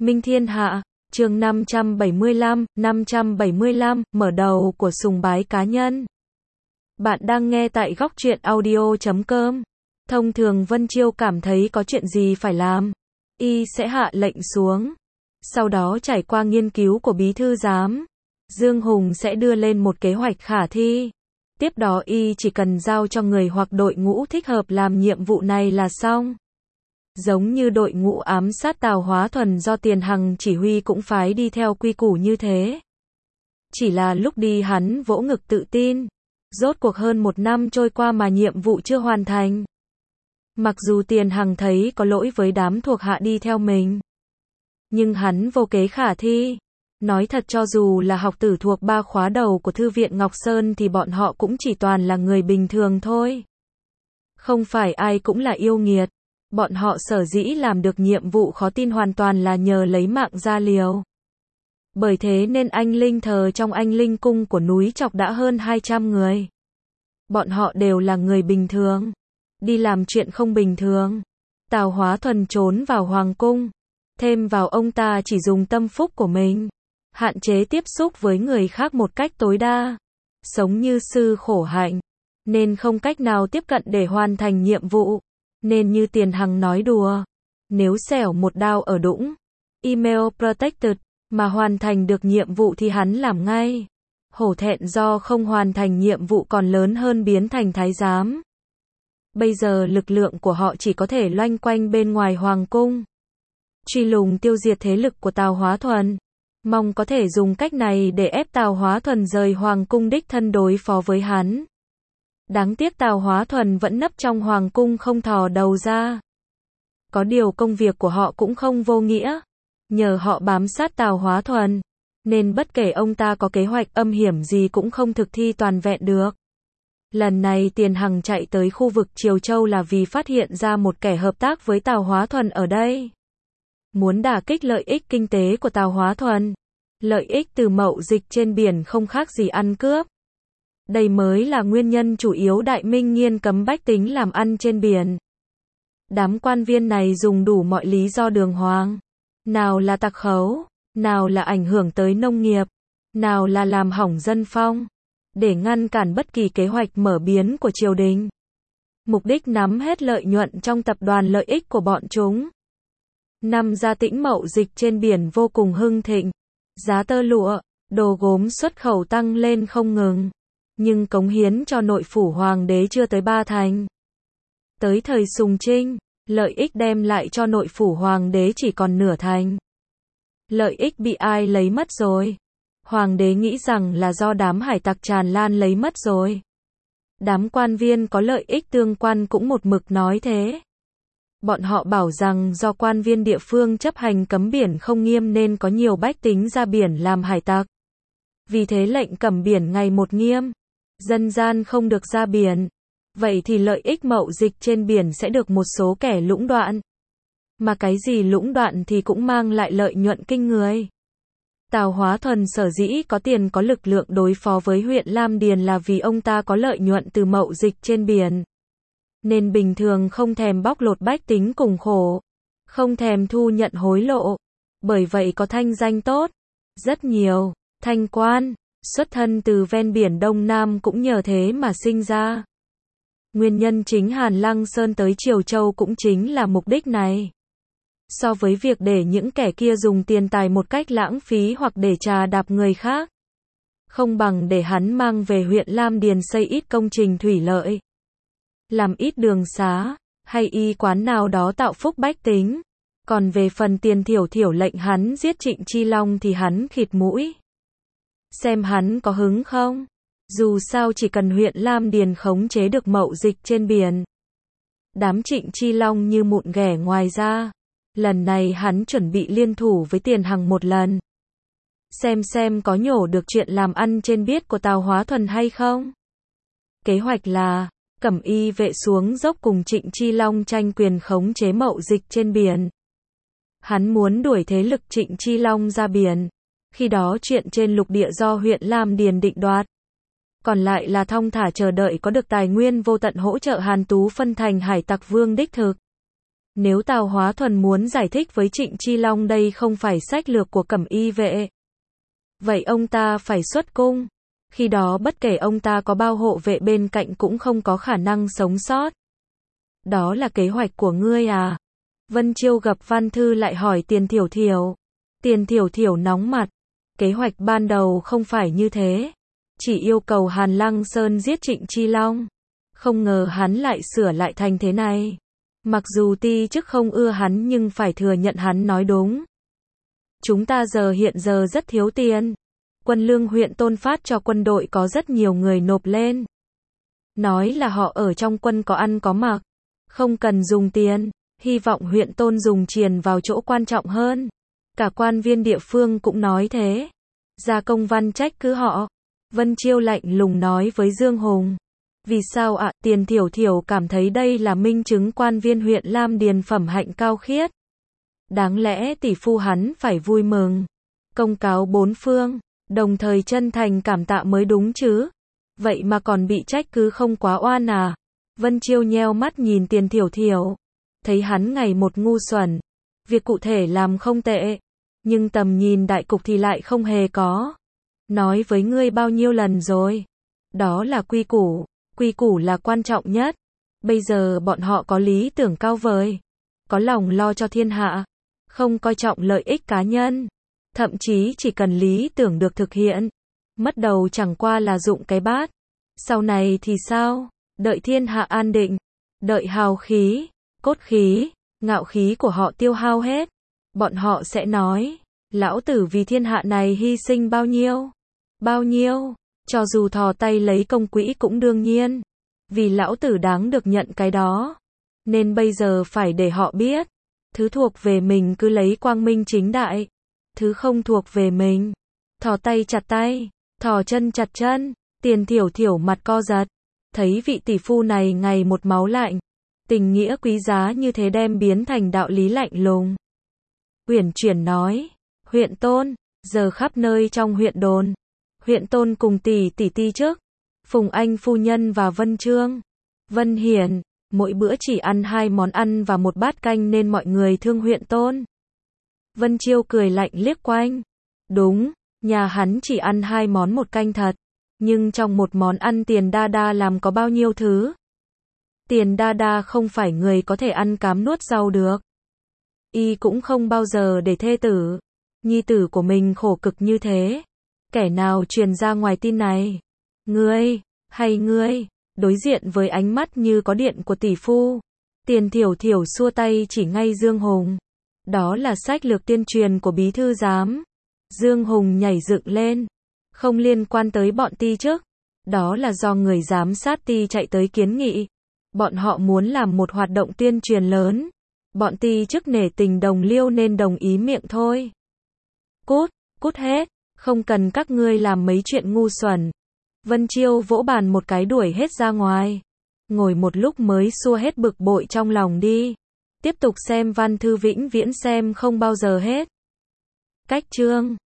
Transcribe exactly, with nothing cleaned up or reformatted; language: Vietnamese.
Minh Thiên Hạ, chương năm trăm bảy mươi lăm, năm trăm bảy mươi lăm, mở đầu của sùng bái cá nhân. Bạn đang nghe tại góc truyện audio chấm com. Thông thường Vân Chiêu cảm thấy có chuyện gì phải làm, y sẽ hạ lệnh xuống. Sau đó trải qua nghiên cứu của bí thư giám, Dương Hùng sẽ đưa lên một kế hoạch khả thi. Tiếp đó y chỉ cần giao cho người hoặc đội ngũ thích hợp làm nhiệm vụ này là xong. Giống như đội ngũ ám sát Tào Hóa Thuần do Tiền Hằng chỉ huy cũng phái đi theo quy củ như thế. Chỉ là lúc đi hắn vỗ ngực tự tin. Rốt cuộc hơn một năm trôi qua mà nhiệm vụ chưa hoàn thành. Mặc dù Tiền Hằng thấy có lỗi với đám thuộc hạ đi theo mình, nhưng hắn vô kế khả thi. Nói thật, cho dù là học tử thuộc ba khóa đầu của Thư viện Ngọc Sơn thì bọn họ cũng chỉ toàn là người bình thường thôi. Không phải ai cũng là yêu nghiệt. Bọn họ sở dĩ làm được nhiệm vụ khó tin hoàn toàn là nhờ lấy mạng ra liều. Bởi thế nên anh linh thờ trong anh linh cung của núi Chọc đã hơn hai trăm người. Bọn họ đều là người bình thường, đi làm chuyện không bình thường. Tào Hóa Thuần trốn vào hoàng cung, thêm vào ông ta chỉ dùng tâm phúc của mình, hạn chế tiếp xúc với người khác một cách tối đa, sống như sư khổ hạnh, nên không cách nào tiếp cận để hoàn thành nhiệm vụ. Nên như Tiền Hằng nói đùa, nếu xẻo một đao ở đũng, email protected, mà hoàn thành được nhiệm vụ thì hắn làm ngay. Hổ thẹn do không hoàn thành nhiệm vụ còn lớn hơn biến thành thái giám. Bây giờ lực lượng của họ chỉ có thể loanh quanh bên ngoài hoàng cung, truy lùng tiêu diệt thế lực của Tào Hóa Thuần, mong có thể dùng cách này để ép Tào Hóa Thuần rời hoàng cung đích thân đối phó với hắn. Đáng tiếc Tào Hóa Thuần vẫn nấp trong hoàng cung không thò đầu ra. Có điều công việc của họ cũng không vô nghĩa. Nhờ họ bám sát Tào Hóa Thuần, nên bất kể ông ta có kế hoạch âm hiểm gì cũng không thực thi toàn vẹn được. Lần này Tiền Hằng chạy tới khu vực Triều Châu là vì phát hiện ra một kẻ hợp tác với Tào Hóa Thuần ở đây. Muốn đả kích lợi ích kinh tế của Tào Hóa Thuần. Lợi ích từ mậu dịch trên biển không khác gì ăn cướp. Đây mới là nguyên nhân chủ yếu Đại Minh nghiêm cấm bách tính làm ăn trên biển. Đám quan viên này dùng đủ mọi lý do đường hoàng. Nào là tặc khấu, nào là ảnh hưởng tới nông nghiệp, nào là làm hỏng dân phong, để ngăn cản bất kỳ kế hoạch mở biến của triều đình. Mục đích nắm hết lợi nhuận trong tập đoàn lợi ích của bọn chúng. Năm Gia Tĩnh mậu dịch trên biển vô cùng hưng thịnh. Giá tơ lụa, đồ gốm xuất khẩu tăng lên không ngừng. Nhưng cống hiến cho nội phủ hoàng đế chưa tới ba thành. Tới thời Sùng Trinh, lợi ích đem lại cho nội phủ hoàng đế chỉ còn nửa thành. Lợi ích bị ai lấy mất rồi? Hoàng đế nghĩ rằng là do đám hải tặc tràn lan lấy mất rồi. Đám quan viên có lợi ích tương quan cũng một mực nói thế. Bọn họ bảo rằng do quan viên địa phương chấp hành cấm biển không nghiêm nên có nhiều bách tính ra biển làm hải tặc. Vì thế lệnh cấm biển ngày một nghiêm. Dân gian không được ra biển. Vậy thì lợi ích mậu dịch trên biển sẽ được một số kẻ lũng đoạn. Mà cái gì lũng đoạn thì cũng mang lại lợi nhuận kinh người. Tào Hóa Thuần sở dĩ có tiền có lực lượng đối phó với huyện Lam Điền là vì ông ta có lợi nhuận từ mậu dịch trên biển. Nên bình thường không thèm bóc lột bách tính cùng khổ. Không thèm thu nhận hối lộ. Bởi vậy có thanh danh tốt. Rất nhiều thanh quan xuất thân từ ven biển Đông Nam cũng nhờ thế mà sinh ra. Nguyên nhân chính Hàn Lăng Sơn tới Triều Châu cũng chính là mục đích này. So với việc để những kẻ kia dùng tiền tài một cách lãng phí hoặc để trà đạp người khác, không bằng để hắn mang về huyện Lam Điền xây ít công trình thủy lợi, làm ít đường xá, hay y quán nào đó tạo phúc bách tính. Còn về phần tiền thiểu thiểu lệnh hắn giết Trịnh Chi Long thì hắn khịt mũi. Xem hắn có hứng không? Dù sao chỉ cần huyện Lam Điền khống chế được mậu dịch trên biển. Đám Trịnh Chi Long như mụn ghẻ. Ngoài ra, lần này hắn chuẩn bị liên thủ với Tiền Hằng một lần. Xem xem có nhổ được chuyện làm ăn trên biết của Tào Hóa Thuần hay không? Kế hoạch là Cẩm Y vệ xuống dốc cùng Trịnh Chi Long tranh quyền khống chế mậu dịch trên biển. Hắn muốn đuổi thế lực Trịnh Chi Long ra biển. Khi đó chuyện trên lục địa do huyện Lam Điền định đoạt. Còn lại là thong thả chờ đợi có được tài nguyên vô tận hỗ trợ Hàn Tú phân thành hải tặc vương đích thực. Nếu Tào Hóa Thuần muốn giải thích với Trịnh Chi Long đây không phải sách lược của Cẩm Y vệ, vậy ông ta phải xuất cung. Khi đó bất kể ông ta có bao hộ vệ bên cạnh cũng không có khả năng sống sót. Đó là kế hoạch của ngươi à? Vân Chiêu gặp Văn Thư lại hỏi Tiền Thiểu Thiểu. Tiền Thiểu Thiểu nóng mặt. Kế hoạch ban đầu không phải như thế. Chỉ yêu cầu Hàn Lăng Sơn giết Trịnh Chi Long. Không ngờ hắn lại sửa lại thành thế này. Mặc dù ti chức không ưa hắn nhưng phải thừa nhận hắn nói đúng. Chúng ta giờ hiện giờ rất thiếu tiền. Quân lương huyện Tôn phát cho quân đội có rất nhiều người nộp lên. Nói là họ ở trong quân có ăn có mặc. Không cần dùng tiền. Hy vọng huyện Tôn dùng tiền vào chỗ quan trọng hơn. Cả quan viên địa phương cũng nói thế. Ra công văn trách cứ họ. Vân Chiêu lạnh lùng nói với Dương Hùng. Vì sao ạ? À? Tiền Thiểu Thiểu cảm thấy đây là minh chứng quan viên huyện Lam Điền phẩm hạnh cao khiết. Đáng lẽ tỷ phu hắn phải vui mừng. Công cáo bốn phương. Đồng thời chân thành cảm tạ mới đúng chứ. Vậy mà còn bị trách cứ không quá oan à? Vân Chiêu nheo mắt nhìn Tiền Thiểu Thiểu. Thấy hắn ngày một ngu xuẩn. Việc cụ thể làm không tệ. Nhưng tầm nhìn đại cục thì lại không hề có. Nói với ngươi bao nhiêu lần rồi. Đó là quy củ. Quy củ là quan trọng nhất. Bây giờ bọn họ có lý tưởng cao vời. Có lòng lo cho thiên hạ. Không coi trọng lợi ích cá nhân. Thậm chí chỉ cần lý tưởng được thực hiện. Mất đầu chẳng qua là dụng cái bát. Sau này thì sao? Đợi thiên hạ an định. Đợi hào khí, cốt khí, ngạo khí của họ tiêu hao hết. Bọn họ sẽ nói. Lão tử vì thiên hạ này hy sinh bao nhiêu? Bao nhiêu? Cho dù thò tay lấy công quỹ cũng đương nhiên. Vì lão tử đáng được nhận cái đó. Nên bây giờ phải để họ biết. Thứ thuộc về mình cứ lấy quang minh chính đại. Thứ không thuộc về mình. Thò tay chặt tay. Thò chân chặt chân. Tiền Thiểu Thiểu mặt co giật. Thấy vị tỷ phu này ngày một máu lạnh. Tình nghĩa quý giá như thế đem biến thành đạo lý lạnh lùng. Uyển chuyển nói. Huyện Tôn. Giờ khắp nơi trong huyện đồn. Huyện Tôn cùng tỷ tỷ ti trước. Phùng Anh phu nhân và Vân Trương. Vân Hiển. Mỗi bữa chỉ ăn hai món ăn và một bát canh nên mọi người thương huyện Tôn. Vân Chiêu cười lạnh liếc quanh. Đúng, nhà hắn chỉ ăn hai món một canh thật. Nhưng trong một món ăn Tiền Đa Đa làm có bao nhiêu thứ. Tiền Đa Đa không phải người có thể ăn cám nuốt rau được. Y cũng không bao giờ để thê tử, nhi tử của mình khổ cực như thế. Kẻ nào truyền ra ngoài tin này? Ngươi, hay ngươi, đối diện với ánh mắt như có điện của tỷ phu. Tiền Thiểu Thiểu xua tay chỉ ngay Dương Hùng. Đó là sách lược tuyên truyền của bí thư giám. Dương Hùng nhảy dựng lên. Không liên quan tới bọn ti chức. Đó là do người giám sát ti chạy tới kiến nghị. Bọn họ muốn làm một hoạt động tuyên truyền lớn. Bọn ti chức nể tình đồng liêu nên đồng ý miệng thôi. Cút, cút hết. Không cần các ngươi làm mấy chuyện ngu xuẩn. Vân Chiêu vỗ bàn một cái đuổi hết ra ngoài. Ngồi một lúc mới xua hết bực bội trong lòng đi. Tiếp tục xem Văn Thư vĩnh viễn xem không bao giờ hết. Cách chương